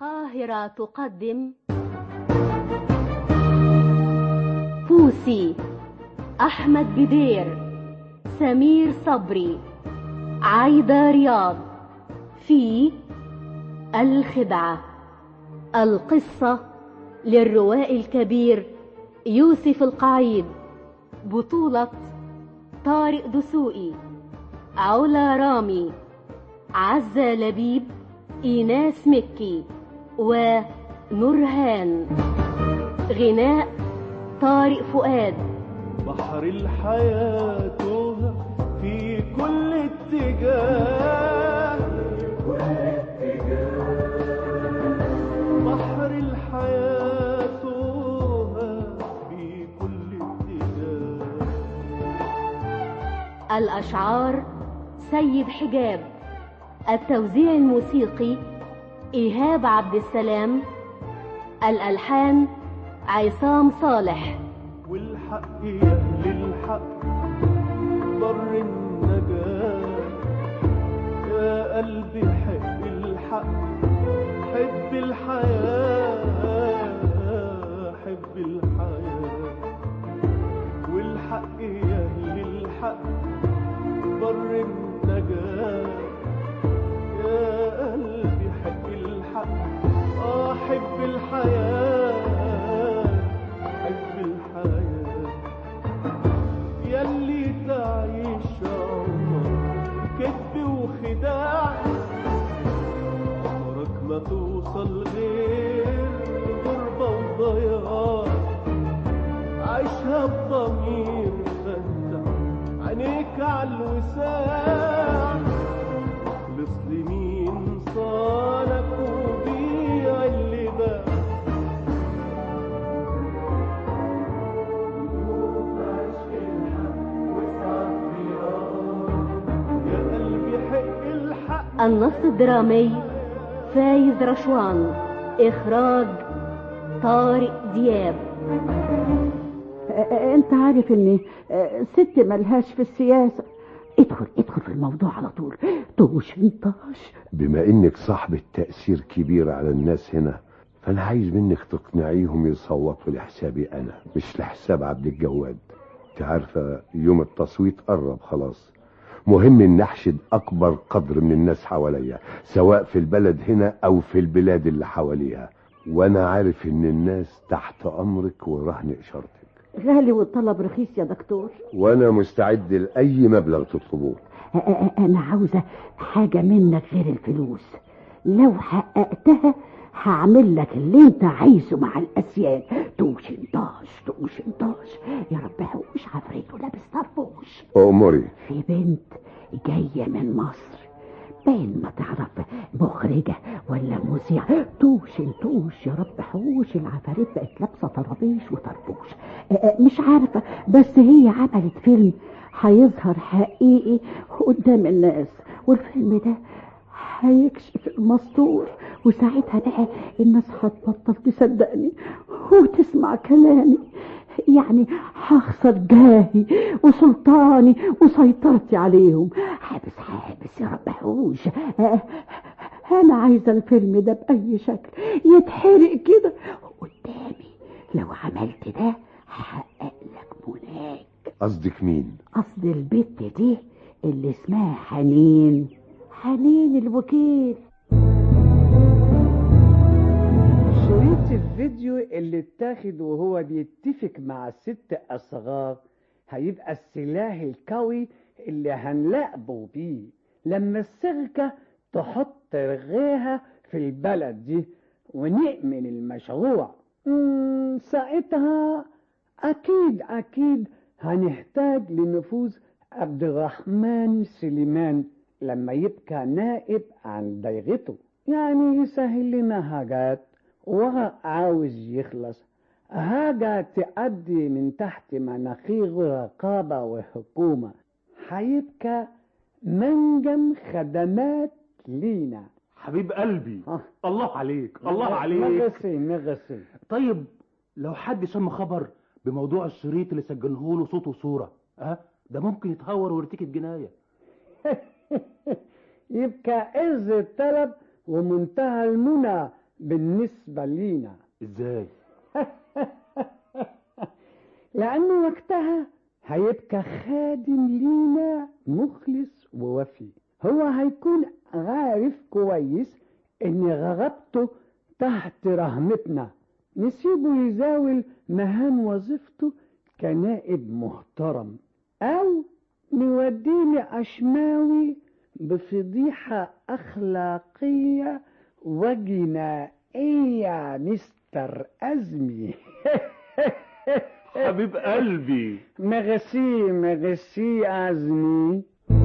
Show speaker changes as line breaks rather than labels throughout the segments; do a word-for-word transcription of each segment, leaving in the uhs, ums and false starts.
القاهرة تقدم بوسي، أحمد بدير، سمير صبري، عايدة رياض في الخدعة. القصة للروائي الكبير يوسف القعيد، بطولة طارق دسوقي، علا رامي، عزة لبيب، إيناس مكي ونورهان. غناء طارق فؤاد.
بحر الحياة توه في كل اتجاه، كل اتجاه. بحر الحياة توه في كل اتجاه.
الأشعار سيد حجاب، التوزيع الموسيقي إيهاب عبد السلام، الألحان عصام صالح.
والحق يا أهل الحق بر النجاة، يا قلبي حب الحق، حب الحياة، حب الحياة. والحق يا أهل الحق بر النجاة، يا قلبي حب الحق، آه حب الحياة، حب الحياة. ياللي تعيش عمرك كذب وخداع، عمرك ما توصل غير غربة وضياع. عيشها بضمير فتح عينيك عالوساع، اخلص لمين صالك وبيع اللي باع.
النص الدرامي فايز رشوان، إخراج طارق دياب.
انت عارف ان ست ملهاش في السياسة. ادخل ادخل في الموضوع على طول، طوش انطاش.
بما انك صاحبة تأثير كبير على الناس هنا، فانا عايز منك تقنعيهم يصوتوا لحسابي انا مش لحساب عبد الجواد. انت عارفة يوم التصويت قرب خلاص، مهم ان احشد اكبر قدر من الناس حواليا، سواء في البلد هنا او في البلاد اللي حواليها. وانا عارف ان الناس تحت امرك ورهن اشارتك.
غالي والطلب رخيص يا دكتور،
وانا مستعد لاي مبلغ تطلبوه.
انا عاوزة حاجة منك غير الفلوس، لو حققتها هعمل لك اللي انت عايزه مع الاسياد. توش انطاش توش انطاش. يا رب حوش عفريته لابس طربوش.
اموري.
في بنت جاية من مصر، باين ما تعرف مخرجة ولا مذيعة. توش انطوش يا رب حوش. العفاريت بقت لابسة طرابيش وطربوش. مش عارفة، بس هي عملت فيلم هيظهر حقيقي قدام الناس، والفيلم ده هيكشف المستور، وساعتها بقى الناس هتبطل تصدقني وتسمع كلامي. يعني هخسر جاهي وسلطاني وسيطرتي عليهم. حابس حابس يا رب حوش. انا عايزة الفيلم ده بأي شكل يتحرق كده قدامي. لو عملت ده هحقق لك مناك.
قصدك مين؟
قصد البت دي اللي اسمها حنين، حنين الوكيل.
شريط الفيديو اللي اتاخد وهو بيتفق مع الست أصغار هيبقى السلاح القوي اللي هنلاقبه بيه لما الشركة تحط رغيها في البلد دي ونأمن المشروع. مم ساعتها أكيد أكيد هنحتاج لنفوذ عبد الرحمن سليمان لما يبقى نائب عن دايرته، يعني يسهل لنا حاجات. ورق عاوز يخلص، حاجة تأدي من تحت مناخير رقابة وحكومة، هيبقى منجم خدمات لينا.
حبيب قلبي
ها.
الله عليك الله عليك.
مغسي مغسي.
طيب لو حد سمى خبر بموضوع الشريط اللي سجله له صوت وصورة، ها ده ممكن يتهور ويرتكب جناية.
يبقى عز الطلب ومنتهى المنى بالنسبة لينا.
ازاي؟
لأنه وقتها هيبقى خادم لينا مخلص ووفي. هو هيكون عارف كويس إن غربته تحت رحمتنا، نسيبه يزاول مهام وظيفته كنائب محترم، أو نوديه لأشماوي بفضيحة أخلاقية وجنائية مستر أزمي.
حبيب قلبي.
ميرسي ميرسي أزمي.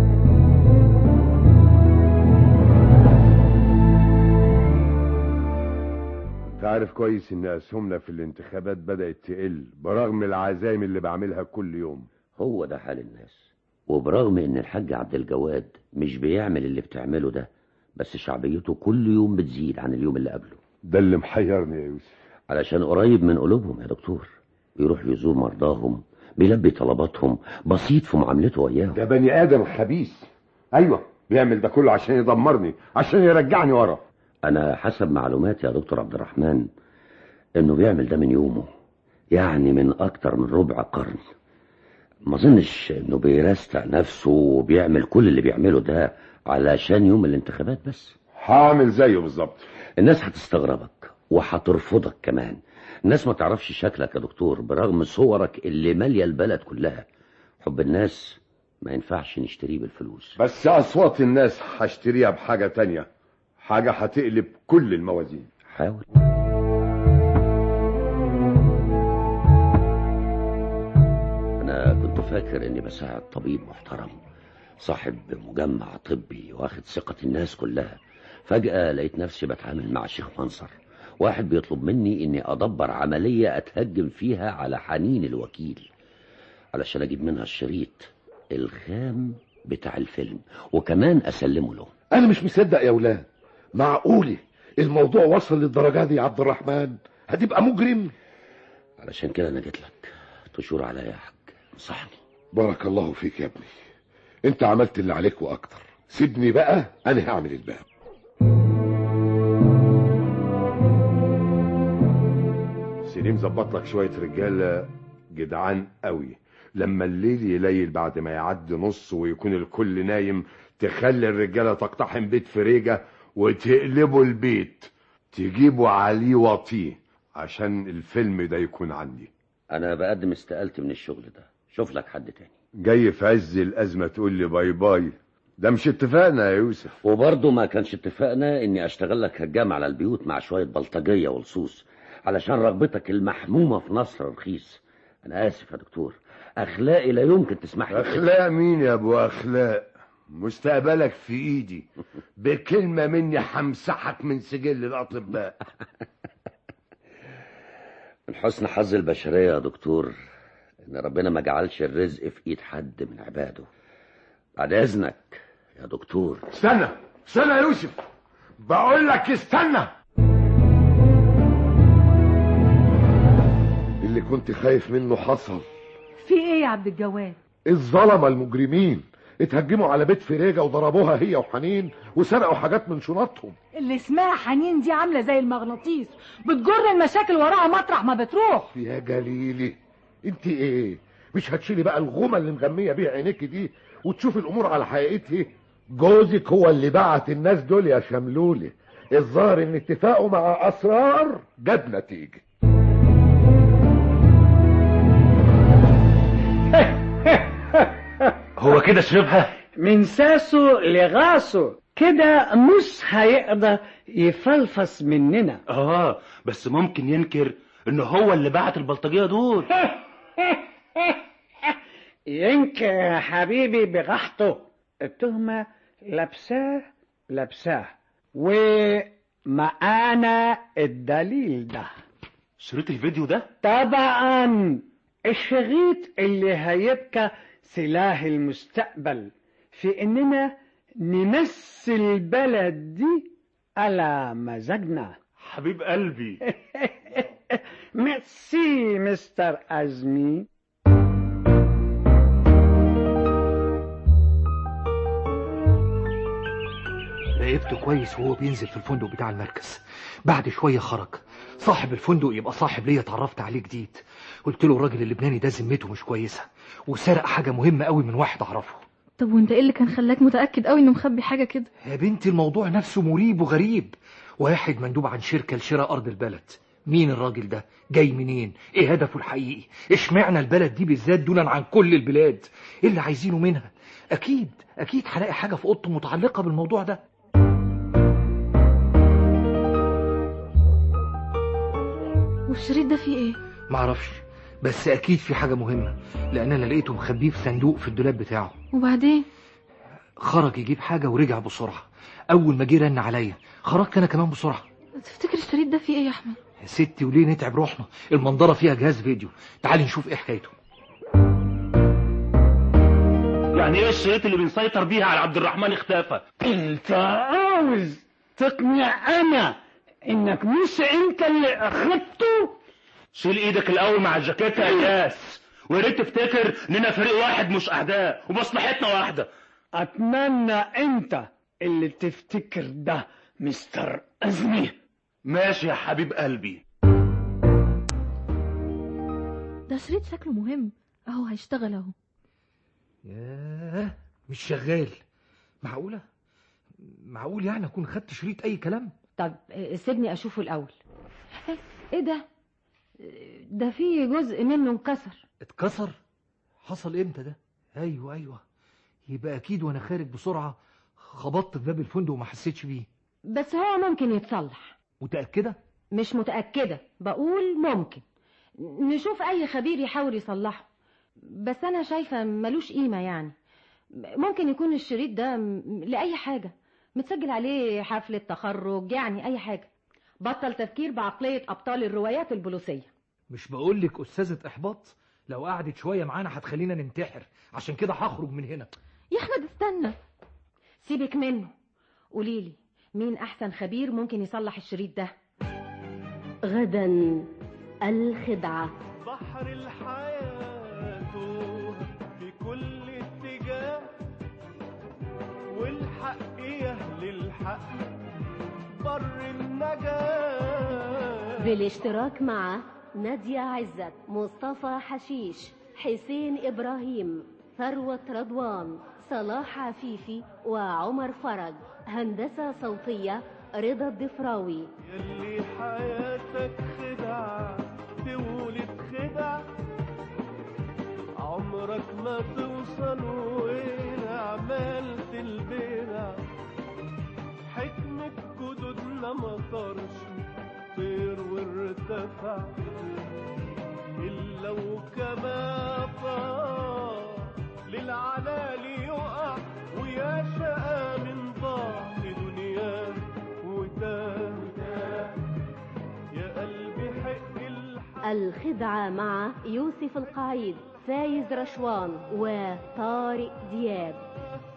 تعرف كويس ان اسهمنا في الانتخابات بدأت تقل برغم العزايم اللي بعملها كل يوم.
هو ده حال الناس، وبرغم ان الحاج عبد الجواد مش بيعمل اللي بتعمله ده، بس شعبيته كل يوم بتزيد عن اليوم اللي قبله.
ده اللي محيرني يا يوسف.
علشان قريب من قلوبهم يا دكتور، بيروح يزور مرضاهم، بيلبي طلباتهم، بسيط في معاملته وياهم.
ده بني ادم خبيث. ايوه بيعمل ده كله عشان يدمرني، عشان يرجعني ورا.
انا حسب معلوماتي يا دكتور عبد الرحمن انه بيعمل ده من يومه، يعني من اكتر من ربع قرن. ما اظنش انه بيرستع نفسه وبيعمل كل اللي بيعمله ده علشان يوم الانتخابات بس.
هعمل زيه بالظبط.
الناس هتستغربك وهترفضك كمان. الناس ما تعرفش شكلك يا دكتور برغم صورك اللي ماليه البلد كلها. حب الناس ما ينفعش نشتريه بالفلوس.
بس اصوات الناس هشتريها بحاجة تانية، حاجة هتقلب كل الموازين.
حاول. انا كنت فاكر اني بساعد طبيب محترم صاحب مجمع طبي واخد ثقة الناس كلها. فجأة لقيت نفسي بتعامل مع شيخ منصر، واحد بيطلب مني اني ادبر عملية اتهجم فيها على حنين الوكيل علشان اجيب منها الشريط الخام بتاع الفيلم وكمان اسلمه له.
انا مش مصدق يا ولاد، معقولة الموضوع وصل للدرجة دي يا عبد الرحمن؟ هتبقى مجرم.
علشان كده انا جيت لك تشور عليا يا حاج، انصحني.
بارك الله فيك يا ابني، انت عملت اللي عليك واكتر. سيبني بقى انا هعمل الباب.
سليم ظبط لك شوية رجالة جدعان قوي، لما الليل يليل بعد ما يعدي نص ويكون الكل نايم تخلي الرجالة تقتحم بيت فريجة وتقلبوا البيت، تجيبوا عليه وطيه عشان الفيلم ده يكون عندي.
انا بقدم استقالتي من الشغل ده، شوف لك حد تاني.
جاي في عز الازمة تقول لي باي باي؟ ده مش اتفقنا يا يوسف.
وبرضه ما كانش اتفقنا اني اشتغل لك هجام على البيوت مع شوية بلطجية ولصوص علشان رغبتك المحمومة في نصر رخيص. انا اسف يا دكتور، اخلاقي لا يمكن تسمح لي.
اخلاق مين يا ابو اخلاق؟ مستقبلك في ايدي، بكلمة مني همسحك من سجل الاطباء.
من حسن حظ البشرية يا دكتور ان ربنا ما جعلش الرزق في ايد حد من عباده. بعد اذنك يا دكتور.
استنى استنى يا يوسف، بقول لك استنى.
اللي كنت خايف منه حصل.
في ايه يا عبد الجواد؟
الظلمة المجرمين اتهجموا على بيت فريجة وضربوها هي وحنين وسرقوا حاجات من شنطهم.
اللي اسمها حنين دي عاملة زي المغناطيس، بتجر المشاكل وراها مطرح ما بتروح.
يا جليلي انت ايه، مش هتشيلي بقى الغمة اللي مغمية بيها عينيك دي وتشوفي الامور على حقيقتها؟ جوزك هو اللي بعت الناس دول يا شملولي. الظاهر ان اتفاقه مع اسرار جاب نتيجة.
هو كده شربها
من ساسه لغاسه كده مش هيقدر يفلفص مننا.
اه بس ممكن ينكر انه هو اللي بعت البلطجية دول.
ينكر يا حبيبي بغحته، التهمة لابساه لابساه ومعانا الدليل ده.
شريط الفيديو ده؟
طبعا الشريط اللي هيبقى سلاح المستقبل في اننا نمثل البلد دي على مزاجنا.
حبيب قلبي.
ميرسي مستر أزمي.
راقبته كويس وهو بينزل في الفندق بتاع المركز. بعد شوية خرج. صاحب الفندق يبقى صاحب ليا اتعرفت عليه جديد. قلت له الراجل اللبناني ده ذمته مش كويسة وسرق حاجة مهمة قوي من واحد اعرفه.
طب وانت ايه اللي كان خلاك متأكد قوي انه مخبي حاجة كده؟
يا بنتي الموضوع نفسه مريب وغريب. واحد مندوب عن شركة لشراء ارض البلد. مين الراجل ده؟ جاي منين؟ ايه هدفه الحقيقي؟ اشمعنى البلد دي بالذات دولا عن كل البلاد؟ ايه اللي عايزينه منها؟ اكيد اكيد هلاقي حاجة في اوضته متعلقة بالموضوع ده.
والشريط ده فيه ايه؟
معرفش، بس اكيد في حاجة مهمة لان انا لقيته مخبيه في صندوق في الدولاب بتاعه.
وبعدين؟
خرج يجيب حاجة ورجع بسرعة. اول ما جه رن عليا خرجت انا كمان بسرعة.
تفتكر الشريط ده فيه ايه يا احمد؟
يا ستي وليه نتعب روحنا؟ المنظرة فيها جهاز فيديو. تعالي نشوف ايه حكايته.
يعني ايه الشريط اللي بنسيطر بيها على عبد الرحمن اختفى؟
انت عاوز تقنع انا انك مش انت اللي اخدته؟
شيل ايدك الاول مع الجاكيت يا ياس، ويا ريت تفتكر اننا فريق واحد مش اعداء ومصلحتنا واحده.
اتمنى انت اللي تفتكر ده مستر أزمي.
ماشي يا حبيب قلبي.
ده شريط شكله مهم اهو هيشتغل اهو.
ياه مش شغال. معقولة؟ معقول يعني اكون خدت شريط اي كلام؟
طب سيبني اشوفه الاول. ايه ده؟ ده فيه جزء منه انكسر.
اتكسر؟ حصل امتى ده؟ ايوه ايوه يبقى اكيد وانا خارج بسرعة خبطت في باب الفندق وما حسيتش بيه.
بس هو ممكن يتصلح.
متأكدة؟
مش متأكدة، بقول ممكن. نشوف اي خبير يحاول يصلحه، بس انا شايفة ملوش قيمة يعني. ممكن يكون الشريط ده لأي حاجة، متسجل عليه حفلة تخرج يعني اي حاجة. بطل تفكير بعقلية ابطال الروايات البوليسية.
مش بقولك استاذة احباط؟ لو قعدت شوية معانا هتخلينا ننتحر، عشان كده هخرج من هنا.
يا احمد استنى،
سيبك منه. قوليلي مين احسن خبير ممكن يصلح الشريط ده؟
غدا الخدعة.
بحر الحياة في كل اتجاه، والحق يهل الحق بر النجاة.
بالاشتراك مع نادية عزت، مصطفى حشيش، حسين إبراهيم، ثروة رضوان، صلاح عفيفي، وعمر فرج. هندسة صوتية رضا الضفراوي.
يلي حياتك خدعة تولد خدع، عمرك ما توصل وين عملت البدع. حكمة جدودنا ما طارش طير وارتفع، إلا وكما طار للعلالي يقع، ويا شقى من ضعف دنياه وتاه. يا قلبي حق الحق.
الخدعة مع يوسف القعيد، فايز رشوان، وطارق دياب.